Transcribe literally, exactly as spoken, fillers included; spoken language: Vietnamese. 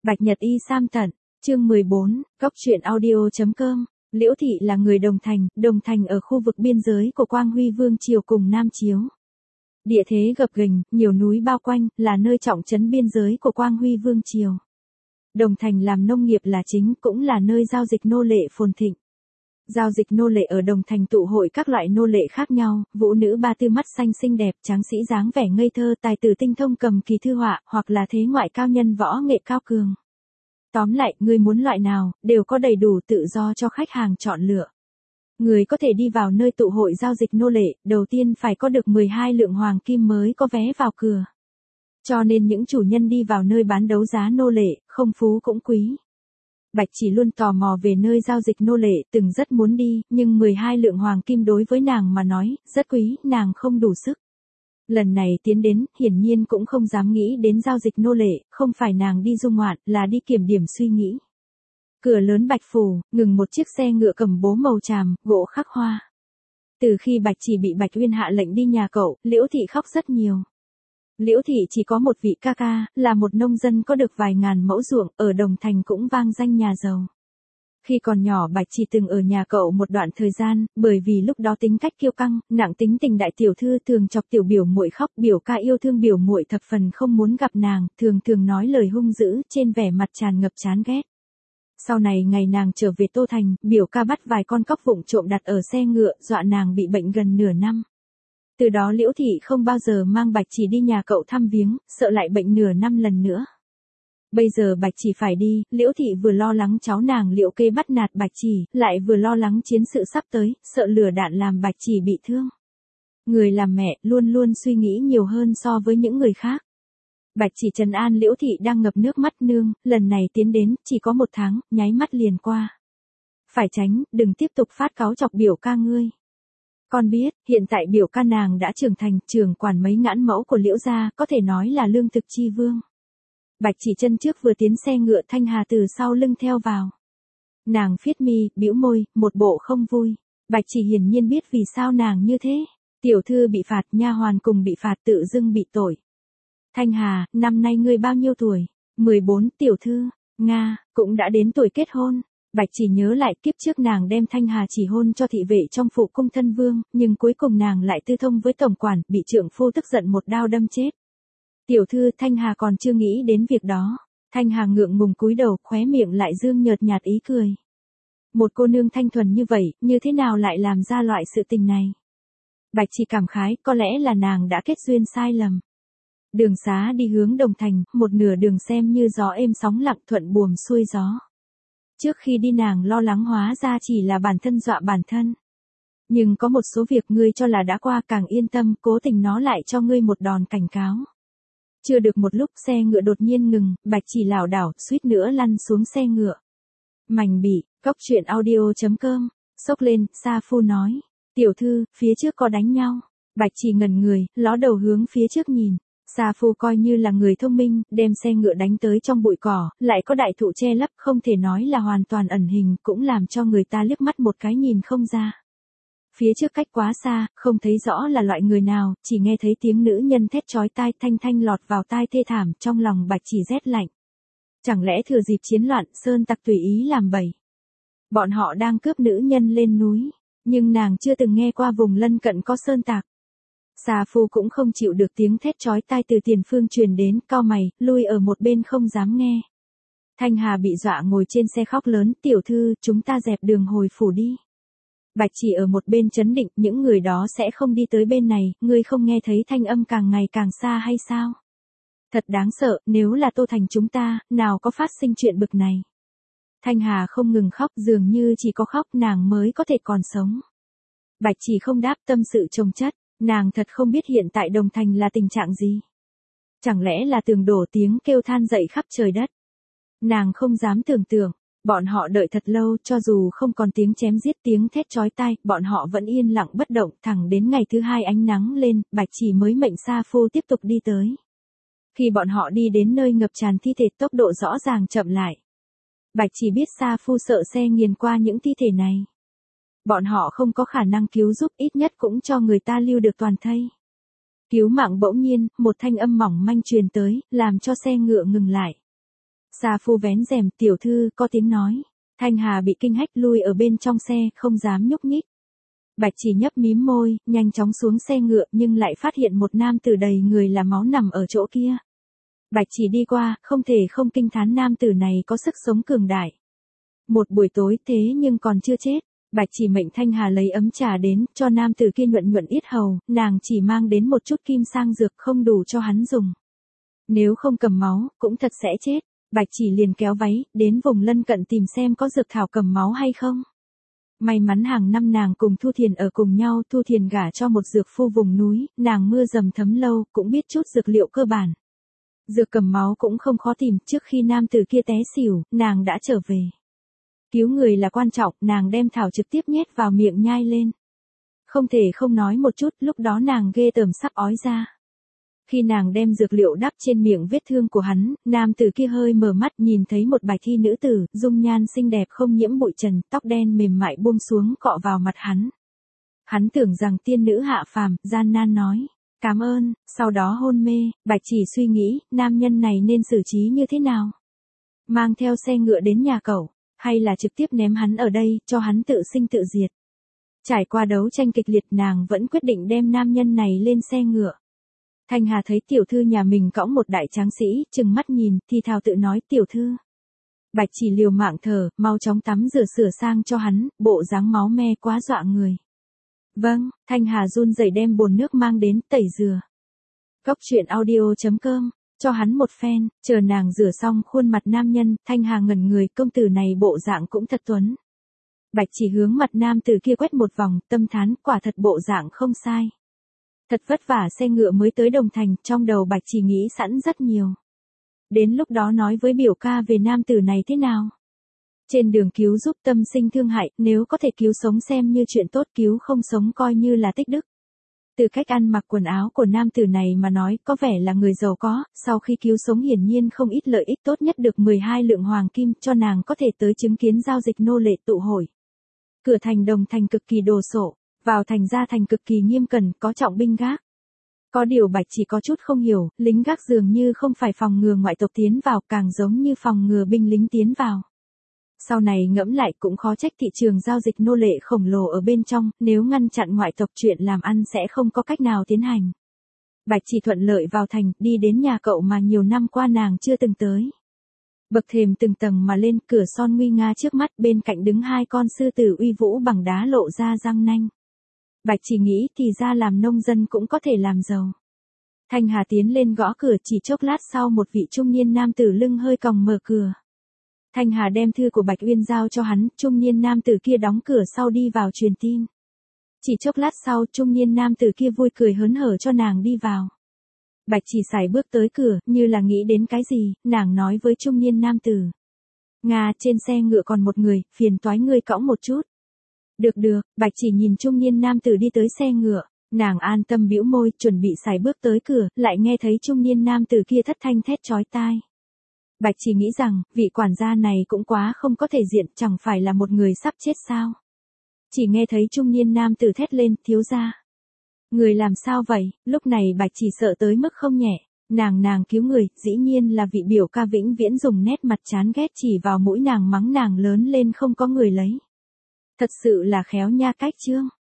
Bạch Nhật Y Sam Tận, chương mười bốn, Cóc truyện audio.com. Liễu Thị là người Đồng Thành, Đồng Thành ở khu vực biên giới của Quang Huy Vương triều cùng Nam Chiếu. Địa thế gập ghềnh, nhiều núi bao quanh, là nơi trọng trấn biên giới của Quang Huy Vương triều. Đồng Thành làm nông nghiệp là chính, cũng là nơi giao dịch nô lệ phồn thịnh. Giao dịch nô lệ ở Đồng Thành tụ hội các loại nô lệ khác nhau, vũ nữ ba tư mắt xanh xinh đẹp, tráng sĩ dáng vẻ ngây thơ, tài tử tinh thông cầm kỳ thư họa, hoặc là thế ngoại cao nhân võ nghệ cao cường. Tóm lại, người muốn loại nào, đều có đầy đủ tự do cho khách hàng chọn lựa. Người có thể đi vào nơi tụ hội giao dịch nô lệ, đầu tiên phải có được mười hai lượng hoàng kim mới có vé vào cửa. Cho nên những chủ nhân đi vào nơi bán đấu giá nô lệ, không phú cũng quý. Bạch Chỉ luôn tò mò về nơi giao dịch nô lệ, từng rất muốn đi, nhưng mười hai lượng hoàng kim đối với nàng mà nói, rất quý, nàng không đủ sức. Lần này tiến đến, hiển nhiên cũng không dám nghĩ đến giao dịch nô lệ, không phải nàng đi du ngoạn, là đi kiểm điểm suy nghĩ. Cửa lớn Bạch Phủ, ngừng một chiếc xe ngựa cầm bố màu tràm, gỗ khắc hoa. Từ khi Bạch Chỉ bị Bạch Uyên hạ lệnh đi nhà cậu, Liễu Thị khóc rất nhiều. Liễu Thị chỉ có một vị ca ca, là một nông dân có được vài ngàn mẫu ruộng, ở Đồng Thành cũng vang danh nhà giàu. Khi còn nhỏ Bạch Chỉ từng ở nhà cậu một đoạn thời gian, bởi vì lúc đó tính cách kiêu căng, nặng tính tình đại tiểu thư thường chọc tiểu biểu muội khóc, biểu ca yêu thương biểu muội thập phần không muốn gặp nàng, thường thường nói lời hung dữ, trên vẻ mặt tràn ngập chán ghét. Sau này ngày nàng trở về Tô Thành, biểu ca bắt vài con cóc vụng trộm đặt ở xe ngựa, dọa nàng bị bệnh gần nửa năm. Từ đó Liễu Thị không bao giờ mang Bạch Chỉ đi nhà cậu thăm viếng, sợ lại bệnh nửa năm lần nữa. Bây giờ Bạch Chỉ phải đi, Liễu Thị vừa lo lắng cháu nàng Liễu Kê bắt nạt Bạch Chỉ, lại vừa lo lắng chiến sự sắp tới, sợ lửa đạn làm Bạch Chỉ bị thương. Người làm mẹ luôn luôn suy nghĩ nhiều hơn so với những người khác. Bạch Chỉ trấn an Liễu Thị đang ngập nước mắt, nương, lần này tiến đến, chỉ có một tháng, nháy mắt liền qua. Phải tránh, đừng tiếp tục phát cáu chọc biểu ca ngươi. Con biết, hiện tại biểu ca nàng đã trưởng thành, trưởng quản mấy ngãn mẫu của Liễu gia, có thể nói là lương thực chi vương. Bạch Chỉ chân trước vừa tiến xe ngựa, Thanh Hà từ sau lưng theo vào. Nàng phiết mi, bĩu môi, một bộ không vui. Bạch Chỉ hiển nhiên biết vì sao nàng như thế. Tiểu thư bị phạt, nha hoàn cùng bị phạt, tự dưng bị tội. Thanh Hà, năm nay ngươi bao nhiêu tuổi? mười bốn, tiểu thư. Nga, cũng đã đến tuổi kết hôn. Bạch Chỉ nhớ lại kiếp trước nàng đem Thanh Hà chỉ hôn cho thị vệ trong phủ cung thân vương, nhưng cuối cùng nàng lại tư thông với tổng quản, bị trượng phu tức giận một đao đâm chết. Tiểu thư, Thanh Hà còn chưa nghĩ đến việc đó. Thanh Hà ngượng ngùng cúi đầu, khóe miệng lại dương nhợt nhạt ý cười. Một cô nương thanh thuần như vậy, như thế nào lại làm ra loại sự tình này? Bạch Chỉ cảm khái, có lẽ là nàng đã kết duyên sai lầm. Đường xá đi hướng Đồng Thành, một nửa đường xem như gió êm sóng lặng, thuận buồm xuôi gió. Trước khi đi nàng lo lắng hóa ra chỉ là bản thân dọa bản thân. Nhưng có một số việc ngươi cho là đã qua, càng yên tâm, cố tình nó lại cho ngươi một đòn cảnh cáo. Chưa được một lúc, xe ngựa đột nhiên ngừng, Bạch Chỉ lảo đảo, suýt nữa lăn xuống xe ngựa. Mảnh bị, Cóc truyện audio.com, sốc lên, Sa Phu nói. Tiểu thư, phía trước có đánh nhau. Bạch Chỉ ngẩn người, ló đầu hướng phía trước nhìn. Sa Phu coi như là người thông minh, đem xe ngựa đánh tới trong bụi cỏ, lại có đại thụ che lấp, không thể nói là hoàn toàn ẩn hình, cũng làm cho người ta liếc mắt một cái nhìn không ra. Phía trước cách quá xa, không thấy rõ là loại người nào, chỉ nghe thấy tiếng nữ nhân thét chói tai thanh thanh lọt vào tai thê thảm, trong lòng Bạch Chỉ rét lạnh. Chẳng lẽ thừa dịp chiến loạn, sơn tặc tùy ý làm bậy? Bọn họ đang cướp nữ nhân lên núi, nhưng nàng chưa từng nghe qua vùng lân cận có sơn tặc. Sa Phu cũng không chịu được tiếng thét chói tai từ tiền phương truyền đến, cau mày, lui ở một bên không dám nghe. Thanh Hà bị dọa ngồi trên xe khóc lớn, tiểu thư, chúng ta dẹp đường hồi phủ đi. Bạch Chỉ ở một bên trấn định, những người đó sẽ không đi tới bên này, ngươi không nghe thấy thanh âm càng ngày càng xa hay sao? Thật đáng sợ, nếu là Tô Thành chúng ta, nào có phát sinh chuyện bực này. Thanh Hà không ngừng khóc, dường như chỉ có khóc nàng mới có thể còn sống. Bạch Chỉ không đáp, tâm sự chồng chất, nàng thật không biết hiện tại Đồng Thành là tình trạng gì. Chẳng lẽ là tường đổ, tiếng kêu than dậy khắp trời đất. Nàng không dám tưởng tượng. Bọn họ đợi thật lâu, cho dù không còn tiếng chém giết, tiếng thét chói tai, bọn họ vẫn yên lặng bất động, thẳng đến ngày thứ hai ánh nắng lên, Bạch Chỉ mới mệnh Sa Phu tiếp tục đi tới. Khi bọn họ đi đến nơi ngập tràn thi thể, tốc độ rõ ràng chậm lại. Bạch Chỉ biết Sa Phu sợ xe nghiền qua những thi thể này. Bọn họ không có khả năng cứu giúp, ít nhất cũng cho người ta lưu được toàn thây. Cứu mạng bỗng nhiên, một thanh âm mỏng manh truyền tới, làm cho xe ngựa ngừng lại. Sa Phu vén rèm, tiểu thư, có tiếng nói. Thanh Hà bị kinh hách lui ở bên trong xe, không dám nhúc nhích. Bạch Chỉ nhấp mím môi, nhanh chóng xuống xe ngựa nhưng lại phát hiện một nam tử đầy người là máu nằm ở chỗ kia. Bạch Chỉ đi qua, không thể không kinh thán nam tử này có sức sống cường đại. Một buổi tối thế nhưng còn chưa chết. Bạch Chỉ mệnh Thanh Hà lấy ấm trà đến, cho nam tử kia nhuận nhuận yết hầu, nàng chỉ mang đến một chút kim sang dược không đủ cho hắn dùng. Nếu không cầm máu, cũng thật sẽ chết. Bạch Chỉ liền kéo váy, đến vùng lân cận tìm xem có dược thảo cầm máu hay không. May mắn hàng năm nàng cùng Thu Thiền ở cùng nhau, Thu Thiền gả cho một dược phu vùng núi, nàng mưa dầm thấm lâu, cũng biết chút dược liệu cơ bản. Dược cầm máu cũng không khó tìm, trước khi nam tử kia té xỉu, nàng đã trở về. Cứu người là quan trọng, nàng đem thảo trực tiếp nhét vào miệng nhai lên. Không thể không nói một chút, lúc đó nàng ghê tởm sắp ói ra. Khi nàng đem dược liệu đắp trên miệng vết thương của hắn, nam tử kia hơi mở mắt nhìn thấy một bạch thi nữ tử, dung nhan xinh đẹp không nhiễm bụi trần, tóc đen mềm mại buông xuống cọ vào mặt hắn. Hắn tưởng rằng tiên nữ hạ phàm, gian nan nói, cảm ơn, sau đó hôn mê. Bạch Chỉ suy nghĩ, nam nhân này nên xử trí như thế nào? Mang theo xe ngựa đến nhà cậu, hay là trực tiếp ném hắn ở đây, cho hắn tự sinh tự diệt? Trải qua đấu tranh kịch liệt, nàng vẫn quyết định đem nam nhân này lên xe ngựa. Thanh Hà thấy tiểu thư nhà mình cõng một đại tráng sĩ, trừng mắt nhìn, thì thào tự nói, tiểu thư. Bạch Chỉ liều mạng thở, mau chóng tắm rửa sửa sang cho hắn, bộ dáng máu me quá dọa người. Vâng, Thanh Hà run rẩy đem bồn nước mang đến, tẩy rửa. Góc truyện audio chấm com, cho hắn một phen, chờ nàng rửa xong khuôn mặt nam nhân, Thanh Hà ngẩn người, công tử này bộ dạng cũng thật tuấn. Bạch Chỉ hướng mặt nam tử kia quét một vòng, tâm thán, quả thật bộ dạng không sai. Thật vất vả xe ngựa mới tới Đồng Thành, trong đầu Bạch Chỉ nghĩ sẵn rất nhiều. Đến lúc đó nói với biểu ca về nam tử này thế nào. Trên đường cứu giúp tâm sinh thương hại, nếu có thể cứu sống xem như chuyện tốt, cứu không sống coi như là tích đức. Từ cách ăn mặc quần áo của nam tử này mà nói, có vẻ là người giàu có, sau khi cứu sống hiển nhiên không ít lợi ích, tốt nhất được mười hai lượng hoàng kim, cho nàng có thể tới chứng kiến giao dịch nô lệ tụ hội. Cửa thành Đồng Thành cực kỳ đồ sộ, vào thành ra thành cực kỳ nghiêm cẩn, có trọng binh gác. Có điều Bạch Chỉ có chút không hiểu, lính gác dường như không phải phòng ngừa ngoại tộc tiến vào, càng giống như phòng ngừa binh lính tiến vào. Sau này ngẫm lại cũng khó trách thị trường giao dịch nô lệ khổng lồ ở bên trong, nếu ngăn chặn ngoại tộc chuyện làm ăn sẽ không có cách nào tiến hành. Bạch Chỉ thuận lợi vào thành, đi đến nhà cậu mà nhiều năm qua nàng chưa từng tới. Bậc thềm từng tầng mà lên, cửa son nguy nga trước mắt, bên cạnh đứng hai con sư tử uy vũ bằng đá lộ ra răng nanh. Bạch Chỉ nghĩ thì ra làm nông dân cũng có thể làm giàu. Thanh Hà tiến lên gõ cửa, chỉ chốc lát sau một vị trung niên nam tử lưng hơi còng mở cửa. Thanh Hà đem thư của Bạch Uyên giao cho hắn, trung niên nam tử kia đóng cửa sau đi vào truyền tin. Chỉ chốc lát sau, trung niên nam tử kia vui cười hớn hở cho nàng đi vào. Bạch Chỉ sải bước tới cửa, như là nghĩ đến cái gì, nàng nói với trung niên nam tử. Nga, trên xe ngựa còn một người, phiền toái ngươi cõng một chút. Được được, Bạch Chỉ nhìn trung niên nam tử đi tới xe ngựa, nàng an tâm bĩu môi, chuẩn bị sải bước tới cửa, lại nghe thấy trung niên nam tử kia thất thanh thét chói tai. Bạch Chỉ nghĩ rằng, vị quản gia này cũng quá không có thể diện, chẳng phải là một người sắp chết sao. Chỉ nghe thấy trung niên nam tử thét lên, thiếu gia. Người làm sao vậy, lúc này Bạch Chỉ sợ tới mức không nhẹ, nàng nàng cứu người, dĩ nhiên là vị biểu ca vĩnh viễn dùng nét mặt chán ghét chỉ vào mũi nàng mắng nàng lớn lên không có người lấy. Thật sự là khéo nha cách chương.